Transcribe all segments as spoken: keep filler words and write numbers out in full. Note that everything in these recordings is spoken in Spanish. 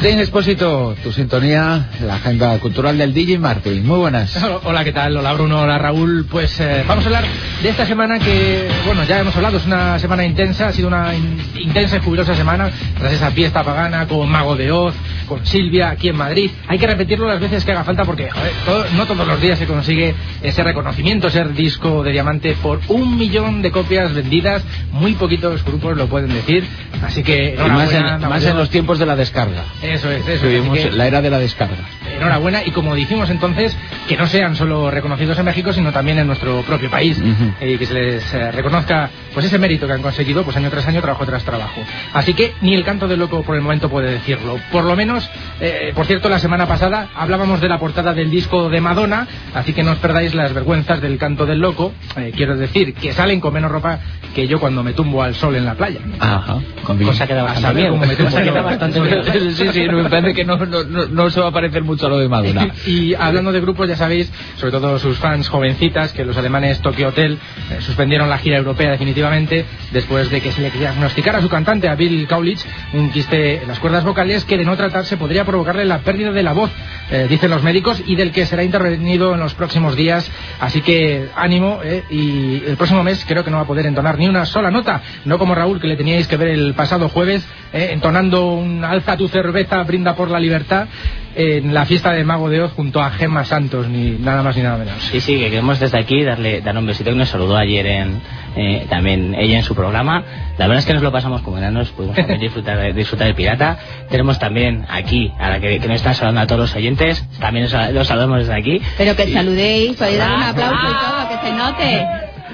Martín Expósito, tu sintonía, la agenda cultural del D J Martín. Muy buenas. Hola, ¿qué tal? Hola, Bruno, hola, Raúl. Pues eh, vamos a hablar de esta semana que, bueno, ya hemos hablado, es una semana intensa, ha sido una in intensa y jubilosa semana, tras esa fiesta pagana con Mago de Oz, con Silvia, aquí en Madrid. Hay que repetirlo las veces que haga falta porque, joder, todo, no todos los días se consigue ese reconocimiento, ser disco de diamante por un millón de copias vendidas. Muy poquitos grupos lo pueden decir, así que y más, en, más en los tiempos de la descarga. Eso es, eso Vivimos es. la era de la descarga. Enhorabuena, y como dijimos entonces, que no sean solo reconocidos en México, sino también en nuestro propio país, uh-huh. y que se les eh, reconozca pues ese mérito que han conseguido pues año tras año, trabajo tras trabajo. Así que ni el canto del loco por el momento puede decirlo. Por lo menos, eh, por cierto, la semana pasada hablábamos de la portada del disco de Madonna, así que no os perdáis las vergüenzas del canto del loco. Eh, quiero decir que salen con menos ropa que yo cuando me tumbo al sol en la playa. Ajá, con cosa que da bastante bien. Cosa que da bastante bien. Sí, sí, me parece que no, no, no, no se va a parecer mucho a lo de Madonna. Y hablando de grupos, ya sabéis, sobre todo sus fans jovencitas, que los alemanes Tokyo Hotel eh, suspendieron la gira europea definitivamente después de que se le diagnosticara a su cantante, a Bill Kaulitz, un quiste en las cuerdas vocales que, de no tratarse, podría provocarle la pérdida de la voz, eh, dicen los médicos, y del que será intervenido en los próximos días. Así que ánimo, eh, y el próximo mes creo que no va a poder entonar ni una sola nota, no como Raúl, que le teníais que ver el pasado jueves eh, entonando un alza tu cerveza, brinda por la libertad en la fiesta de Mago de Oz junto a Gemma Santos, ni nada más ni nada menos. Sí, sí, que queremos desde aquí darle, darle un besito, que nos saludó ayer en, eh, también ella en su programa. La verdad es que nos lo pasamos como enanos, pudimos también disfrutar, disfrutar del pirata. Tenemos también aquí, a la que, que nos están saludando a todos los oyentes, también los, los saludamos desde aquí. Pero que saludéis, podéis dar un aplauso y todo, que se note.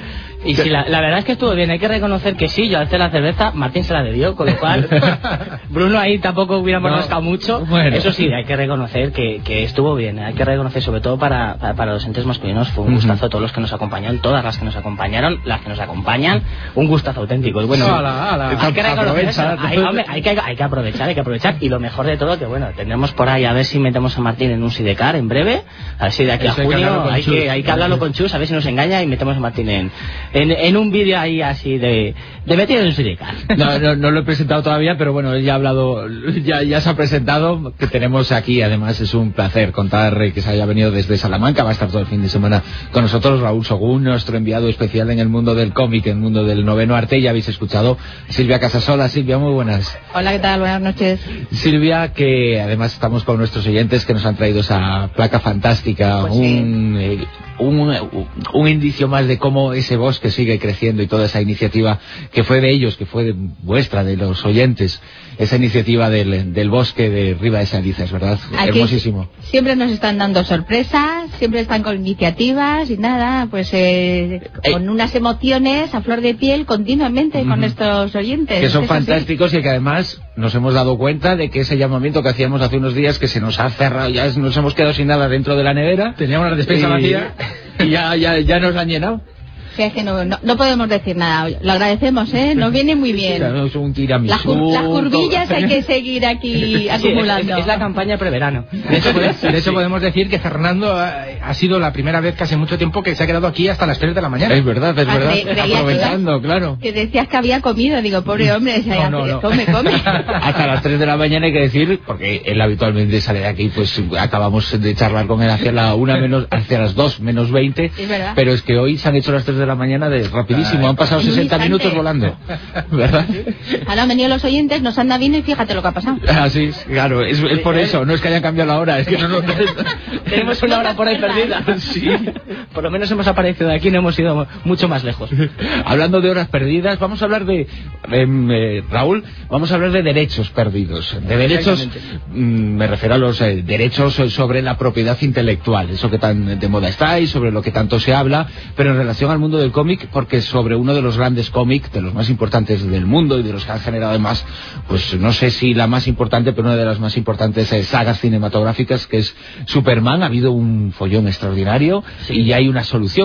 Y sí, la, la verdad es que estuvo bien. Hay que reconocer que sí, yo alcé la cerveza, Martín se la bebió, con lo cual Bruno ahí tampoco hubiéramos no, rascado mucho. Bueno. Eso sí, hay que reconocer que, que estuvo bien. Hay que reconocer, sobre todo para, para, para los entes masculinos, fue un gustazo. Uh-huh. Todos los que nos acompañaron, todas las que nos acompañaron, las que nos acompañan, un gustazo auténtico. Y bueno, sí, ala, ala. Hay que reconocer, hay, hombre, hay, que, hay que aprovechar, hay que aprovechar. Y lo mejor de todo, que bueno, tendremos por ahí a ver si metemos a Martín en un sidecar en breve. A ver si de aquí Eso a junio hay que, hay que, hay que hablarlo con Chus, a ver si nos engaña y metemos a Martín en, en, en un vídeo ahí así de, de metido en un sidecar. No, no, no lo he presentado todavía, pero bueno, él ya ha hablado, ya, ya se ha presentado, que tenemos aquí. Además es un placer contar que se haya venido desde Salamanca, va a estar todo el fin de semana con nosotros Raúl Sogún, nuestro enviado especial en el mundo del cómic, en el mundo del noveno arte. Ya habéis escuchado Silvia Casasola. Silvia, muy buenas. Hola, ¿qué tal? Buenas noches. Silvia, que además estamos con nuestros oyentes que nos han traído esa placa fantástica, pues un, sí. eh, un, un indicio más de cómo ese bosque sigue creciendo, y toda esa iniciativa que fue de ellos, que fue de vuestra, de los oyentes, esa iniciativa del, del bosque de Riva de Salizas, ¿verdad? Aquí hermosísimo. Siempre nos están dando sorpresas, siempre están con iniciativas y nada, pues eh, eh. con unas emociones a flor de piel continuamente, uh-huh. con nuestros oyentes. Que son fantásticos, y que además nos hemos dado cuenta de que ese llamamiento que hacíamos hace unos días, que se nos ha cerrado, ya nos hemos quedado sin nada dentro de la nevera. Teníamos la despensa y, vacía y ya, ya, ya nos han llenado. Sí, es que no, no, no podemos decir nada. Lo agradecemos, ¿eh? Nos viene muy bien. Claro, es un tiramisú. Las, cur las curvillas hay que seguir aquí sí, acumulando. Es, es, es la campaña preverano. De hecho, de hecho sí. podemos decir que Fernando ha, ha sido la primera vez que hace mucho tiempo que se ha quedado aquí hasta las tres de la mañana. Es verdad, es verdad. Ah, aprovechando, que, claro. Que decías que había comido. Digo, pobre hombre, no, no, no. come, come. Hasta las tres de la mañana, hay que decir, porque él habitualmente sale de aquí, pues acabamos de charlar con él hacia la una menos, hacia las dos menos veinte. Es verdad. Pero es que hoy se han hecho las tres de la mañana de rapidísimo, han pasado sesenta minutos volando, ¿verdad? Ahora han venido los oyentes, nos han dado vino y fíjate lo que ha pasado. Ah, sí, claro, es, es por eso, no es que hayan cambiado la hora, es que no nos... Tenemos una hora por ahí perdida. Sí. Por lo menos hemos aparecido de aquí, no hemos ido mucho más lejos. Hablando de horas perdidas, vamos a hablar de, eh, eh, Raúl, vamos a hablar de derechos perdidos. De derechos, mm, me refiero a los eh, derechos sobre la propiedad intelectual, eso que tan de moda está y sobre lo que tanto se habla, pero en relación al mundo del cómic, porque sobre uno de los grandes cómics, de los más importantes del mundo y de los que han generado además, pues no sé si la más importante, pero una de las más importantes eh, sagas cinematográficas, que es Superman. Ha habido un follón extraordinario, sí. Y ya hay una solución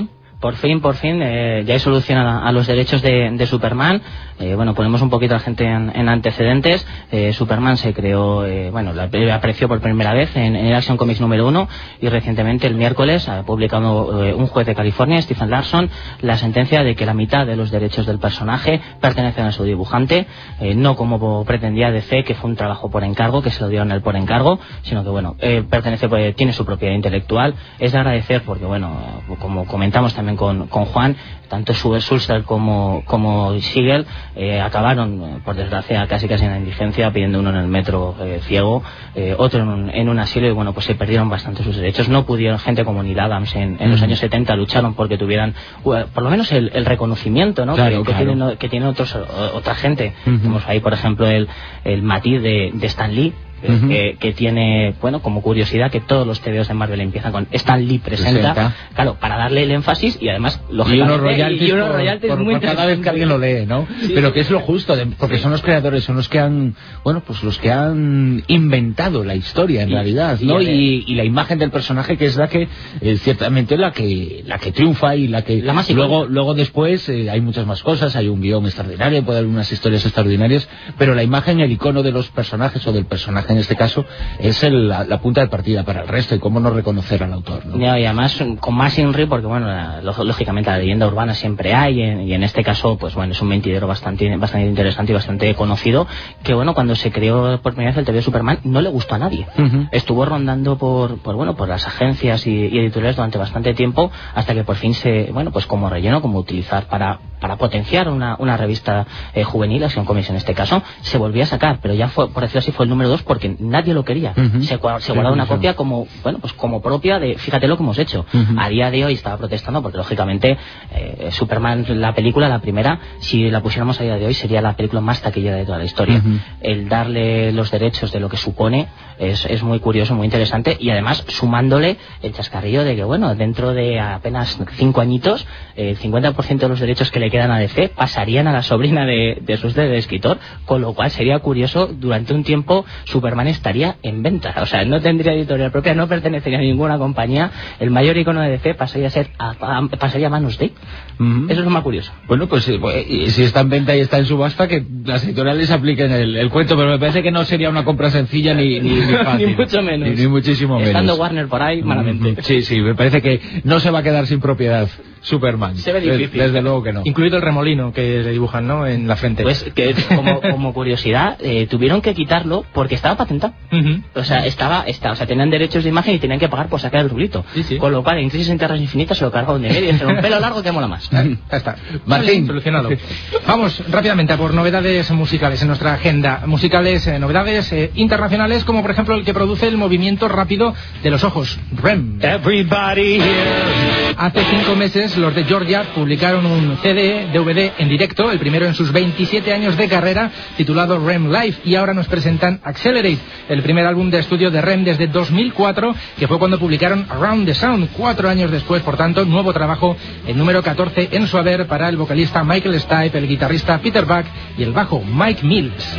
por fin, por fin, eh, ya hay solución a, a los derechos de, de Superman. Eh, bueno, ponemos un poquito a la gente en, en antecedentes. Eh, Superman se creó, eh, bueno, la, apareció por primera vez en, en el Action Comics número uno y recientemente, el miércoles, ha publicado eh, un juez de California, Stephen Larson, la sentencia de que la mitad de los derechos del personaje pertenecen a su dibujante, eh, no como pretendía D C, que fue un trabajo por encargo, que se lo dieron él por encargo, sino que, bueno, eh, pertenece, pues, tiene su propiedad intelectual. Es de agradecer porque, bueno, como comentamos también con, con Juan, tanto Sulzer como, como Siegel eh, acabaron, por desgracia, casi casi en la indigencia, pidiendo uno en el metro eh, ciego, eh, otro en un, en un asilo, y bueno, pues se perdieron bastante sus derechos. No pudieron, gente como Neil Adams en, en mm. los años setenta lucharon porque tuvieran uh, por lo menos el, el reconocimiento, ¿no? Claro, que, claro. que tienen, que tienen otros, otra gente. Uh-huh. Tenemos ahí, por ejemplo, el, el matiz de, de Stan Lee, Uh-huh. que, que tiene, bueno, como curiosidad, que todos los T V Os de Marvel empiezan con Stan Lee presenta, presenta. Claro, para darle el énfasis y además y unos royalties, y unos por, royalties por, muy por cada vez que alguien lo lee, ¿no? Sí, pero sí, que es lo justo, de, porque son los creadores, son los que han, bueno, pues los que han inventado la historia en y, realidad, ¿no? Y, y, y la imagen del personaje, que es la que eh, ciertamente la que la que triunfa y la que la más luego luego después eh, hay muchas más cosas, hay un guión extraordinario, puede haber unas historias extraordinarias, pero la imagen, el icono de los personajes, o del personaje en este caso, es el, la, la punta de partida para el resto, y cómo no reconocer al autor, ¿no? Y además con más Inri, porque bueno, la, lógicamente la leyenda urbana siempre hay, y en, y en este caso, pues bueno, es un mentidero bastante bastante interesante y bastante conocido, que bueno, cuando se creó por primera vez el T V Superman no le gustó a nadie. Uh-huh. Estuvo rondando por, por bueno, por las agencias y, y editoriales durante bastante tiempo, hasta que por fin se, bueno, pues como relleno, como utilizar para, para potenciar una, una revista eh, juvenil, Action Comics en este caso, se volvió a sacar, pero ya fue, por decirlo así, fue el número dos porque nadie lo quería. Uh-huh. Se, se guardaba una copia como, bueno, pues como propia de, fíjate lo que hemos hecho. Uh-huh. A día de hoy estaba protestando porque lógicamente eh, Superman, la película, la primera, si la pusiéramos a día de hoy sería la película más taquillera de toda la historia. Uh-huh. El darle los derechos de lo que supone es, es muy curioso, muy interesante, y además sumándole el chascarrillo de que, bueno, dentro de apenas cinco añitos, eh, el cincuenta por ciento de los derechos que le quedan a D C pasarían a la sobrina de, de sus de escritor, con lo cual sería curioso, durante un tiempo Superman estaría en venta, o sea, no tendría editorial propia, no pertenecería a ninguna compañía, el mayor icono de D C pasaría a ser a, a, pasaría a manos de mm-hmm. Eso es lo más curioso. Bueno, pues eh, si está en venta y está en subasta, que las editoriales apliquen el, el cuento, pero me parece que no sería una compra sencilla ni, ni, ni fácil. Ni mucho menos. Ni, ni muchísimo menos. Estando Warner por ahí, malamente. Mm-hmm. Sí, sí, me parece que no se va a quedar sin propiedad Superman. Se ve difícil. Desde, desde luego que no. Incluido el remolino que le dibujan, ¿no?, en la frente. Pues que como, como curiosidad, eh, tuvieron que quitarlo porque estaba patentado. Uh-huh. O sea, estaba, estaba, o sea, tenían derechos de imagen y tenían que pagar por sacar el rulito. Sí, sí. Con lo cual, en Crisis en Tierras Infinitas se lo cargaron de medio y dijeron, un pelo largo que mola más. Ya está. Martín. Solucionado. Vamos rápidamente a por novedades musicales en nuestra agenda. Musicales, eh, novedades eh, internacionales, como por ejemplo el que produce el movimiento rápido de los ojos, R E M. Everybody here. Hace cinco meses los de Georgia publicaron un C D, D V D en directo, el primero en sus veintisiete años de carrera, titulado R E M Live, y ahora nos presentan Accelerate, el primer álbum de estudio de R E M desde dos mil cuatro, que fue cuando publicaron Around the Sound, cuatro años después, por tanto, nuevo trabajo, el número catorce en su haber para el vocalista Michael Stipe, el guitarrista Peter Buck y el bajo Mike Mills.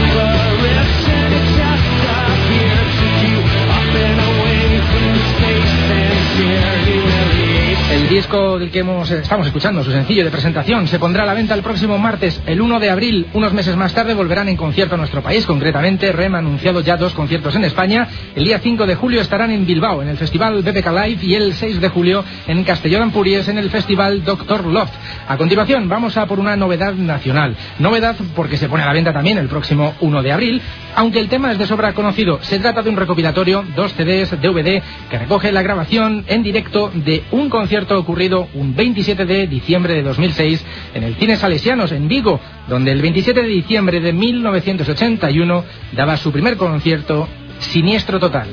El disco del que hemos, estamos escuchando, su sencillo de presentación, se pondrá a la venta el próximo martes, el uno de abril. Unos meses más tarde volverán en concierto a nuestro país. Concretamente, R E M ha anunciado ya dos conciertos en España. El día cinco de julio estarán en Bilbao, en el Festival B B K Live, y el seis de julio en Castelló de Empúries, en el Festival Doctor Loft. A continuación, vamos a por una novedad nacional. Novedad porque se pone a la venta también el próximo uno de abril, aunque el tema es de sobra conocido. Se trata de un recopilatorio, dos C Ds, D V D, que recoge la grabación en directo de un concierto ocurrido un veintisiete de diciembre de dos mil seis en el Cine Salesianos en Vigo, donde el veintisiete de diciembre de mil novecientos ochenta y uno daba su primer concierto, Siniestro Total.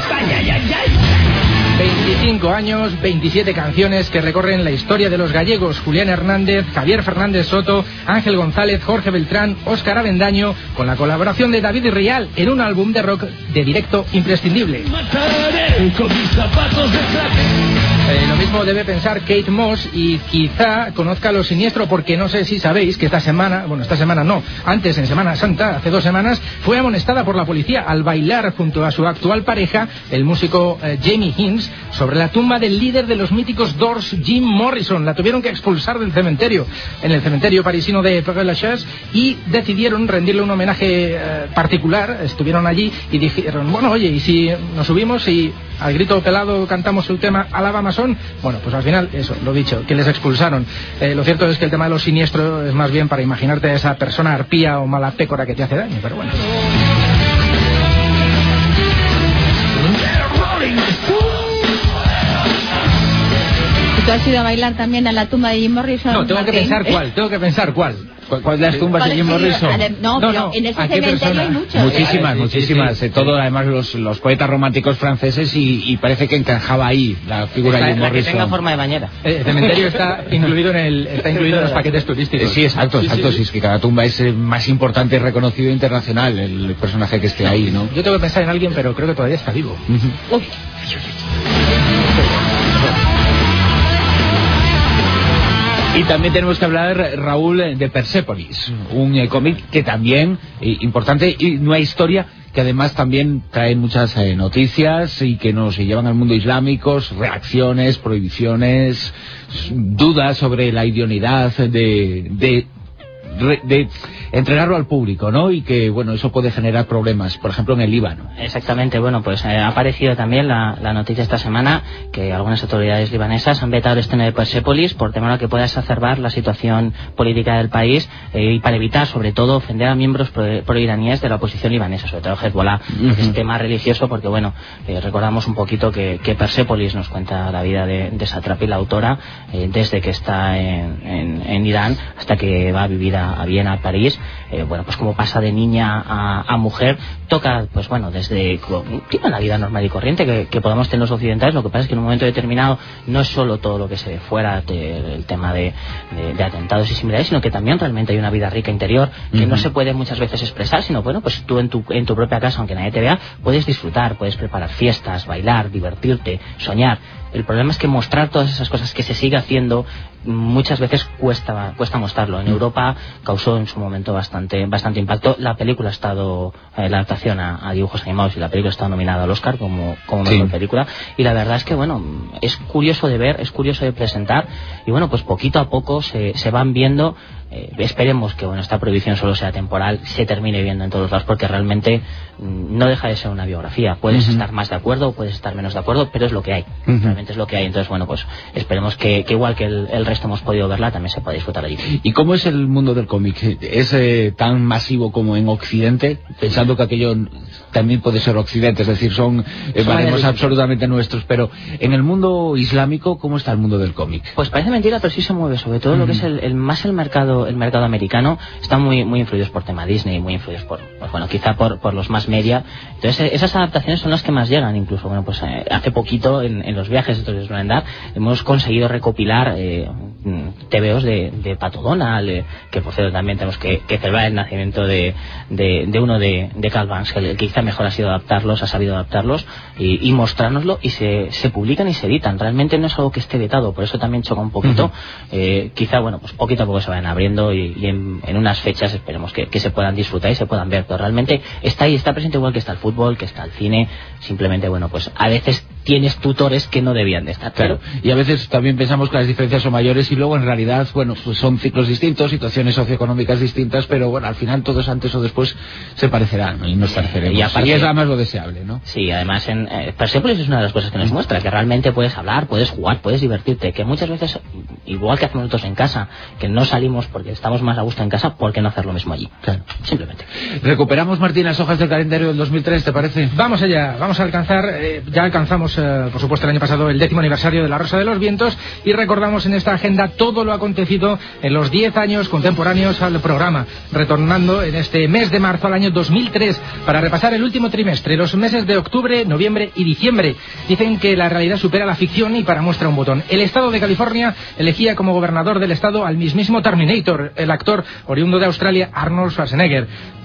veinticinco años, veintisiete canciones que recorren la historia de los gallegos Julián Hernández, Javier Fernández Soto, Ángel González, Jorge Beltrán, Óscar Avendaño, con la colaboración de David Rial en un álbum de rock de directo imprescindible. Eh, lo mismo debe pensar Kate Moss y quizá conozca lo siniestro, porque no sé si sabéis que esta semana, bueno, esta semana no, antes en Semana Santa, hace dos semanas, fue amonestada por la policía al bailar junto a su actual pareja, el músico eh, Jamie Hinds, sobre la tumba del líder de los míticos Doors, Jim Morrison. La tuvieron que expulsar del cementerio, en el cementerio parisino de Père-Lachaise, y decidieron rendirle un homenaje eh, particular. Estuvieron allí y dijeron, bueno, oye, ¿y si nos subimos y al grito pelado cantamos el tema Alaba Masón? Bueno, pues al final, eso, lo dicho, que les expulsaron. Eh, lo cierto es que el tema de lo siniestro es más bien para imaginarte a esa persona arpía o mala pécora que te hace daño, pero bueno. ¿Tú has ido a bailar también a la tumba de Jim Morrison? No, tengo que Martín? pensar cuál, tengo que pensar cuál. ¿Cuál de las tumbas de Jim Morrison? No, No, pero no, en ese ¿a qué cementerio persona? hay muchos. Muchísimas, Sí, sí, muchísimas. sí, sí. Todo, además, los, los poetas románticos franceses y, y parece que encajaba ahí la figura Esta de es Jim la que Morrison. tenga forma de bañera. Eh, El cementerio está incluido en el, está incluido en los paquetes Eh, turísticos. Sí, exacto, exacto. Sí, es que cada tumba es eh, más importante y reconocido internacional, el personaje que esté ahí, ¿no? Yo tengo que pensar en alguien, pero creo que todavía está vivo. Ujú. Uf, Y también tenemos que hablar, Raúl, de Persépolis, un eh, cómic que también, eh, importante, y una historia que además también trae muchas eh, noticias y que nos llevan al mundo islámico, reacciones, prohibiciones, dudas sobre la idoneidad de... de de entregarlo al público, ¿no? Y que, bueno, eso puede generar problemas, por ejemplo, en el Líbano. Exactamente, bueno, pues eh, ha aparecido también la, la noticia esta semana que algunas autoridades libanesas han vetado el estreno de Persépolis por temor a que pueda exacerbar la situación política del país eh, y para evitar, sobre todo, ofender a miembros pro- proiraníes de la oposición libanesa, sobre todo Hezbollah, Uh-huh. que es tema religioso, porque, bueno, eh, recordamos un poquito que, que Persépolis nos cuenta la vida de, de Satrapi, la autora, eh, desde que está en, en, en Irán hasta que va a vivir a, a Viena, a París. Eh, bueno, pues como pasa de niña a, a mujer, toca, pues bueno, desde tiene una vida normal y corriente que, que podamos tener los occidentales. Lo que pasa es que en un momento determinado no es solo todo lo que se ve fuera de, el tema de, de, de atentados y similares, sino que también realmente hay una vida rica interior que uh-huh. no se puede muchas veces expresar, sino bueno, pues tú en tu, en tu propia casa, aunque nadie te vea, puedes disfrutar, puedes preparar fiestas, bailar, divertirte, soñar. El problema es que mostrar todas esas cosas que se sigue haciendo muchas veces cuesta cuesta mostrarlo. En Europa causó en su momento bastante bastante impacto. La película ha estado, eh, la adaptación a, a dibujos animados y la película ha estado nominada al Oscar como, como mejor sí. película, y la verdad es que bueno, es curioso de ver, es curioso de presentar, y bueno, pues poquito a poco se, se van viendo. Eh, esperemos que bueno, esta prohibición solo sea temporal, se termine viendo en todos lados, porque realmente mm, no deja de ser una biografía. Puedes uh-huh. estar más de acuerdo, puedes estar menos de acuerdo, pero es lo que hay. Uh-huh. Realmente es lo que hay. Entonces, bueno, pues esperemos que, que igual que el, el resto hemos podido verla, también se pueda disfrutar allí. ¿Y cómo es el mundo del cómic? ¿Es eh, tan masivo como en Occidente? Pensando que aquello también puede ser Occidente, es decir, son eh, baremos absolutamente nuestros, pero en el mundo islámico, ¿cómo está el mundo del cómic? Pues parece mentira, pero sí se mueve, sobre todo uh-huh. lo que es el, el más el mercado el mercado americano. Están muy muy influidos por tema Disney, muy influidos por, pues bueno, quizá por, por los más media. Entonces esas adaptaciones son las que más llegan. Incluso, bueno, pues eh, hace poquito en, en los viajes entonces suelen dar, hemos conseguido recopilar eh, tebeos de, de Pato Donald, eh, que por cierto también tenemos que, que celebrar el nacimiento de, de, de uno de, de Carl Banks, que quizá mejor ha sido adaptarlos, ha sabido adaptarlos y, y mostrárnoslo, y se, se publican y se editan. Realmente no es algo que esté vetado, por eso también choca un poquito. Uh-huh. eh, quizá, bueno, pues poquito a poco se vayan abriendo y, y en, en unas fechas esperemos que, que se puedan disfrutar y se puedan ver, pero realmente está ahí, está presente igual que está el fútbol, que está el cine. Simplemente, bueno, pues a veces tienes tutores que no debían de estar. Claro, pero... y a veces también pensamos que las diferencias son mayores y luego en realidad, bueno, pues son ciclos distintos, situaciones socioeconómicas distintas, pero bueno, al final todos antes o después se parecerán, ¿no? Y nos pareceremos. Y, aparte, y es además lo deseable, ¿no? Sí, además en eh, Persepolis es una de las cosas que nos muestra, que realmente puedes hablar, puedes jugar, puedes divertirte, que muchas veces, igual que hacemos nosotros en casa, que no salimos porque estamos más a gusto en casa, ¿por qué no hacer lo mismo allí? Claro. Simplemente. Recuperamos, Martín, las hojas del calendario del dos mil tres, ¿te parece? Vamos allá, vamos a alcanzar, eh, ya alcanzamos, eh, por supuesto, el año pasado el décimo aniversario de La Rosa de los Vientos, y recordamos en esta agenda todo lo acontecido en los diez años contemporáneos al programa, retornando en este mes de marzo al año dos mil tres para repasar el último trimestre, los meses de octubre, noviembre y diciembre. Dicen que la realidad supera la ficción, y para muestra un botón. El estado de California elegía como gobernador del estado al mismísimo Terminator, el actor oriundo de Australia, Arnold Schwarzenegger.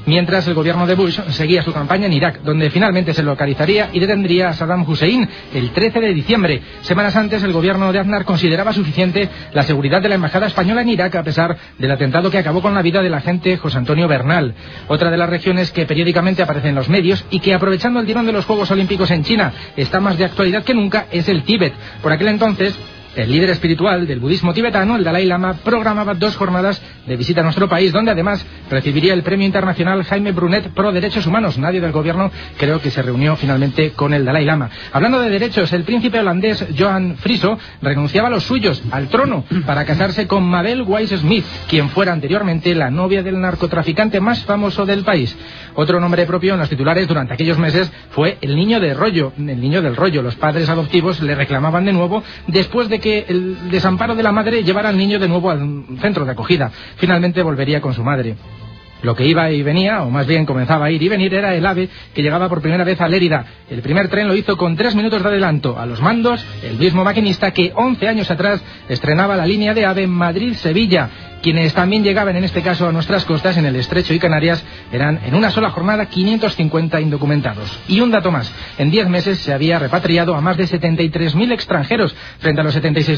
mientras el gobierno de Bush seguía su campaña en Irak, donde finalmente se localizaría y detendría a Saddam Hussein el trece de diciembre. Semanas antes, el gobierno de Aznar consideraba suficiente la seguridad de la embajada española en Irak, a pesar del atentado que acabó con la vida del agente José Antonio Bernal. Otra de las regiones que periódicamente aparece en los medios y que, aprovechando el tirón de los Juegos Olímpicos en China, está más de actualidad que nunca, es el Tíbet. Por aquel entonces, el líder espiritual del budismo tibetano, el Dalai Lama, programaba dos jornadas de visita a nuestro país, donde además recibiría el premio internacional Jaime Brunet Pro Derechos Humanos. Nadie del gobierno creo que se reunió finalmente con el Dalai Lama. Hablando de derechos, el príncipe holandés Johan Friso renunciaba a los suyos, al trono, para casarse con Mabel Weiss Smith, quien fuera anteriormente la novia del narcotraficante más famoso del país. Otro nombre propio en los titulares durante aquellos meses fue el niño de rollo, el niño del rollo. Los padres adoptivos le reclamaban de nuevo después de que que el desamparo de la madre llevara al niño de nuevo al centro de acogida. Finalmente volvería con su madre. Lo que iba y venía, o más bien comenzaba a ir y venir, era el AVE que llegaba por primera vez a Lérida. El primer tren lo hizo con tres minutos de adelanto. A los mandos, el mismo maquinista que once años atrás estrenaba la línea de AVE Madrid-Sevilla. Quienes también llegaban en este caso a nuestras costas, en el Estrecho y Canarias, eran en una sola jornada quinientos cincuenta indocumentados. Y un dato más, en diez meses se había repatriado a más de setenta y tres mil extranjeros, frente a los setenta y seis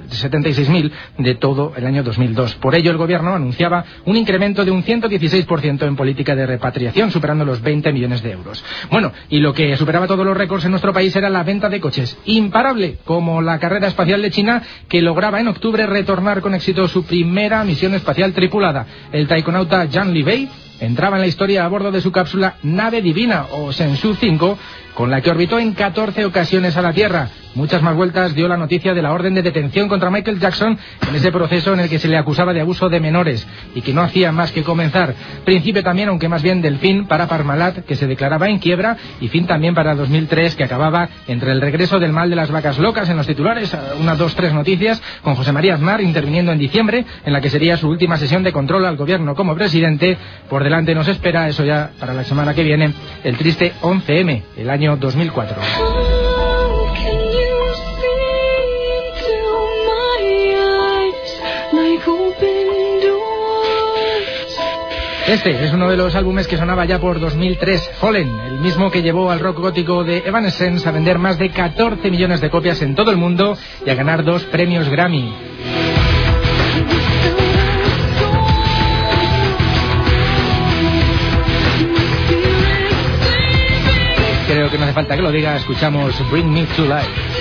mil de todo el año dos mil dos. Por ello el gobierno anunciaba un incremento de un ciento dieciséis por ciento en política de repatriación, superando los veinte millones de euros. Bueno, y lo que superaba todos los récords en nuestro país era la venta de coches. Imparable, como la carrera espacial de China, que lograba en octubre retornar con éxito su primera misión espacial tripulada. El taikonauta Zhang Liwei entraba en la historia a bordo de su cápsula Nave Divina, o Shenzhou cinco, con la que orbitó en catorce ocasiones a la Tierra. Muchas más vueltas dio la noticia de la orden de detención contra Michael Jackson en ese proceso en el que se le acusaba de abuso de menores y que no hacía más que comenzar. Principio también, aunque más bien del fin para Parmalat, que se declaraba en quiebra, y fin también para dos mil tres, que acababa entre el regreso del mal de las vacas locas en los titulares, unas dos, tres noticias, con José María Aznar interviniendo en diciembre, en la que sería su última sesión de control al gobierno como presidente. Por delante nos espera, eso ya para la semana que viene, el triste once eme, el año dos mil cuatro. Este es uno de los álbumes que sonaba ya por dos mil tres, Fallen, el mismo que llevó al rock gótico de Evanescence a vender más de catorce millones de copias en todo el mundo y a ganar dos premios Grammy. Creo que no hace falta que lo diga, escuchamos Bring Me to Life.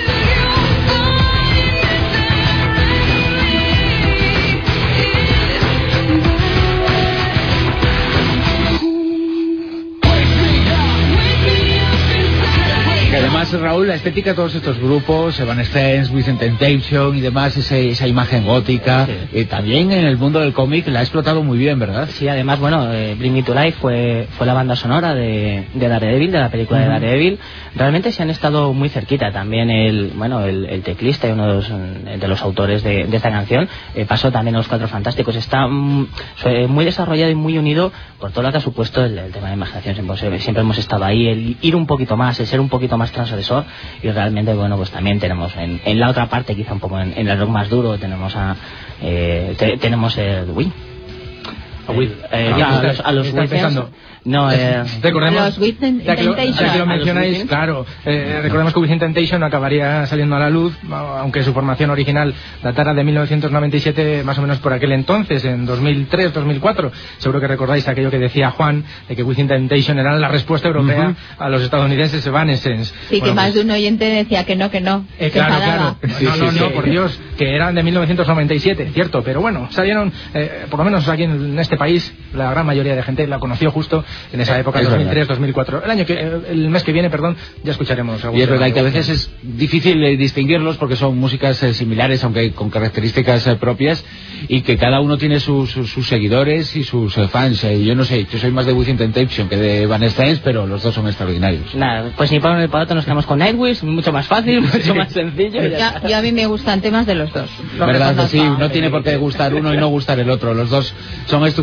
Además, Raúl, la estética de todos estos grupos, Evanescence, Within Temptation y demás, ese, esa imagen gótica, sí. eh, también en el mundo del cómic la ha explotado muy bien, ¿verdad? Sí, además, bueno, eh, Bring Me to Life fue, fue la banda sonora de, de Daredevil, de la película uh-huh. de Daredevil. Realmente se han estado muy cerquita. También el, bueno, el, el teclista y uno de los, de los autores de, de esta canción eh, pasó también a Los Cuatro Fantásticos. Está mm, muy desarrollado y muy unido por todo lo que ha supuesto el, el tema de imaginación. Siempre, siempre hemos estado ahí, el ir un poquito más, el ser un poquito más transgresor, y realmente, bueno, pues también tenemos en, en la otra parte, quizá un poco en, en el rock más duro, tenemos a eh, te, tenemos el Wii. A, el, eh, ah, a los, a los empezando. No, eh, recordemos, ya que, lo, ya que lo mencionáis, claro, eh, recordemos que Within Temptation acabaría saliendo a la luz, aunque su formación original datara de mil novecientos noventa y siete, más o menos por aquel entonces, en dos mil tres, dos mil cuatro. Seguro que recordáis aquello que decía Juan, de que Within Temptation era la respuesta europea uh-huh. a los estadounidenses Evanescence. Sí, bueno, que más pues, de un oyente decía que no, que no. Eh, claro, claro. Sí, no, no, sí, no, sí. Por Dios, que eran de mil novecientos noventa y siete, cierto, pero bueno, salieron, eh, por lo menos aquí en este país, la gran mayoría de gente la conoció justo en esa época, dos mil tres, dos mil cuatro. El año que, el mes que viene, perdón, ya escucharemos. Y es verdad que a veces es difícil eh, distinguirlos porque son músicas eh, similares, aunque con características eh, propias, y que cada uno tiene sus, sus, sus seguidores y sus eh, fans. Eh, yo no sé, yo soy más de Within Temptation que de Evanescence, pero los dos son extraordinarios. Nada, pues ni para uno ni para otro nos quedamos con Nightwish, mucho más fácil, mucho sí. más sencillo. Y ya ya, yo a mí me gustan temas de los dos. Verdad, sí, no tiene por qué gustar uno y no gustar el otro. Los dos son estupendos.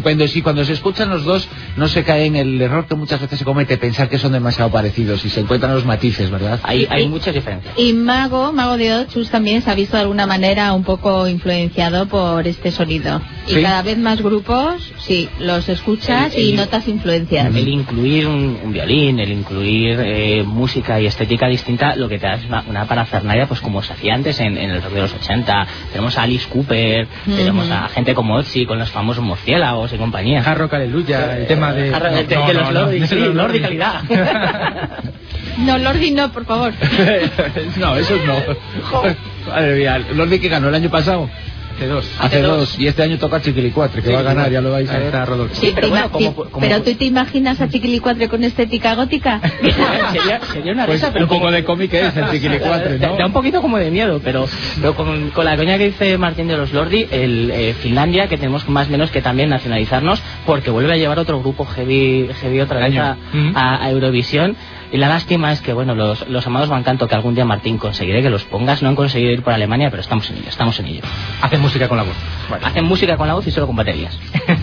estupendo. Y sí, cuando se escuchan los dos, no se cae en el error que muchas veces se comete, pensar que son demasiado parecidos y se encuentran los matices, ¿verdad? Hay, hay muchas diferencias. Y Mago, Mago de Oz también se ha visto de alguna manera un poco influenciado por este sonido. Y ¿sí? Cada vez más grupos, sí, los escuchas el, el, y notas influencias. El incluir un, un violín, el incluir eh, música y estética distinta, lo que te da es una, una parafernalia, pues como se hacía antes en, en el rock de los ochenta. Tenemos a Alice Cooper, uh-huh. tenemos a gente como Ozzy con los famosos murciélagos y compañía. Hard Rock Aleluya, el tema de... Hard, no, de, no, de no, los no, Lordi, no, sí, no, Lordi calidad. No, Lordi no, por favor. No, eso no. Madre mía, Lordi que ganó el año pasado. Hace dos. Hace dos. Y este año toca a Chiquilicuatre, que sí, va a ganar, ya lo vais a ver. Está Rodolfo. Sí, pero bueno, como, como... ¿Pero tú te imaginas a Chiquilicuatre con estética gótica? sería, sería una pues risa, pero un poco como... de cómic es el Chiquilicuatre, ¿no? Da un poquito como de miedo, pero, pero con, con la coña que dice Martín de los Lordi, el eh, Finlandia, que tenemos más o menos que también nacionalizarnos, porque vuelve a llevar otro grupo heavy, heavy otra vez a, uh-huh. a, a Eurovisión. Y la lástima es que, bueno, los, los amados Van Canto, que algún día, Martín, conseguiré que los pongas, no han conseguido ir por Alemania, pero estamos en ello, estamos en ello. Hacen música con la voz. Bueno. Hacen música con la voz y solo con baterías.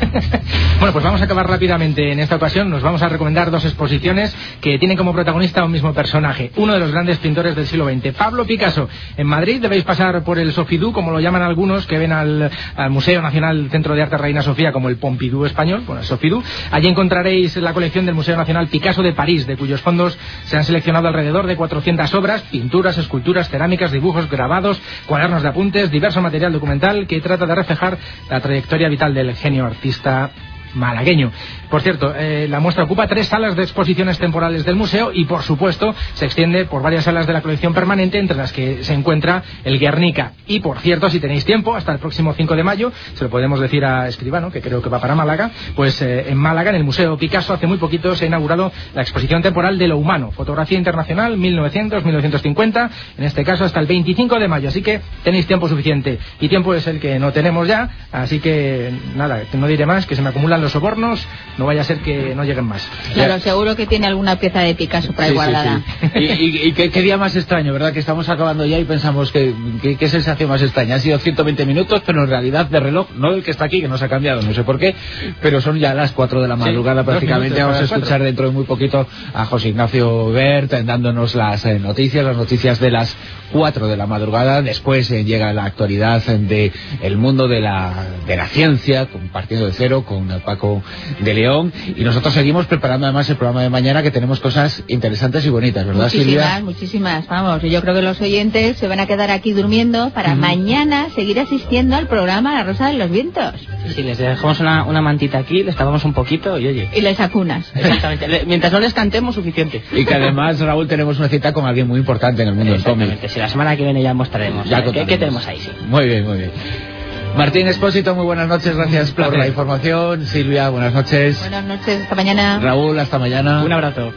Bueno, pues vamos a acabar rápidamente en esta ocasión. Nos vamos a recomendar dos exposiciones que tienen como protagonista un mismo personaje, uno de los grandes pintores del siglo veinte, Pablo Picasso. En Madrid debéis pasar por el Sofidú, como lo llaman algunos, que ven al, al Museo Nacional Centro de Arte Reina Sofía como el Pompidou español, bueno, el Sofidú. Allí encontraréis la colección del Museo Nacional Picasso de París, de cuyos fondos se han seleccionado alrededor de cuatrocientas obras, pinturas, esculturas, cerámicas, dibujos, grabados, cuadernos de apuntes, diverso material documental que trata de reflejar la trayectoria vital del genio artista malagueño. Por cierto, eh, la muestra ocupa tres salas de exposiciones temporales del museo y, por supuesto, se extiende por varias salas de la colección permanente, entre las que se encuentra el Guernica. Y, por cierto, si tenéis tiempo, hasta el próximo cinco de mayo, se lo podemos decir a Escribano, que creo que va para Málaga, pues eh, en Málaga, en el Museo Picasso, hace muy poquito se ha inaugurado la exposición temporal de lo humano, fotografía internacional mil novecientos a mil novecientos cincuenta, en este caso hasta el veinticinco de mayo, así que tenéis tiempo suficiente. Y tiempo es el que no tenemos ya, así que nada, no diré más, que se me acumulan los sobornos, no vaya a ser que no lleguen más. Claro, seguro que tiene alguna pieza de Picasso por ahí sí, guardada. Sí, sí. Y, y, y ¿qué, qué día más extraño, ¿verdad? Que estamos acabando ya y pensamos que, que qué sensación más extraña. Han sido ciento veinte minutos, pero en realidad de reloj, no el que está aquí, que no se ha cambiado, no sé por qué, pero son ya las cuatro de la madrugada sí, prácticamente. Vamos a escuchar cuatro. Dentro de muy poquito a José Ignacio Bert dándonos las eh, noticias, las noticias de las cuatro de la madrugada. Después eh, llega la actualidad de el mundo de la, de la ciencia, compartiendo de cero con Paco de León, y nosotros seguimos preparando además el programa de mañana, que tenemos cosas interesantes y bonitas, ¿verdad, muchísimas, Silvia? Muchísimas, vamos, yo creo que los oyentes se van a quedar aquí durmiendo para uh-huh. mañana seguir asistiendo al programa La Rosa de los Vientos. Si les dejamos una, una mantita aquí, les tapamos un poquito y oye... Y les acunas. Exactamente, mientras no les cantemos, suficiente. Y que además, Raúl, tenemos una cita con alguien muy importante en el mundo del cómic. Si la semana que viene ya mostraremos ya ¿qué, ¿qué tenemos ahí? Sí. Muy bien, muy bien. Martín Expósito, muy buenas noches, gracias por la información. Silvia, buenas noches. Buenas noches, hasta mañana. Raúl, hasta mañana. Un abrazo.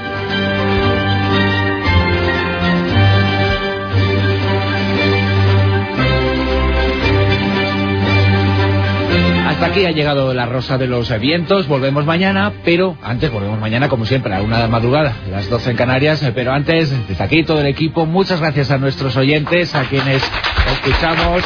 Hasta aquí ha llegado La Rosa de los Vientos. Volvemos mañana, pero antes volvemos mañana, como siempre, a la una de la madrugada, las doce en Canarias. Pero antes, desde aquí todo el equipo, muchas gracias a nuestros oyentes, a quienes escuchamos.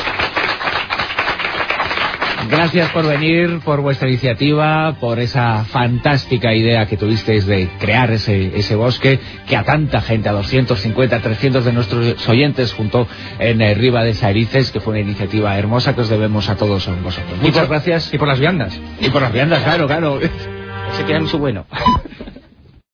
Gracias por venir, por vuestra iniciativa, por esa fantástica idea que tuvisteis de crear ese, ese bosque que a tanta gente, a doscientos cincuenta, trescientos de nuestros oyentes junto en eh, Riva de Saerices, que fue una iniciativa hermosa que os debemos a todos vosotros. Muchas por, gracias. Y por las viandas. Y por las viandas, claro, claro. Ese tiramisú bueno.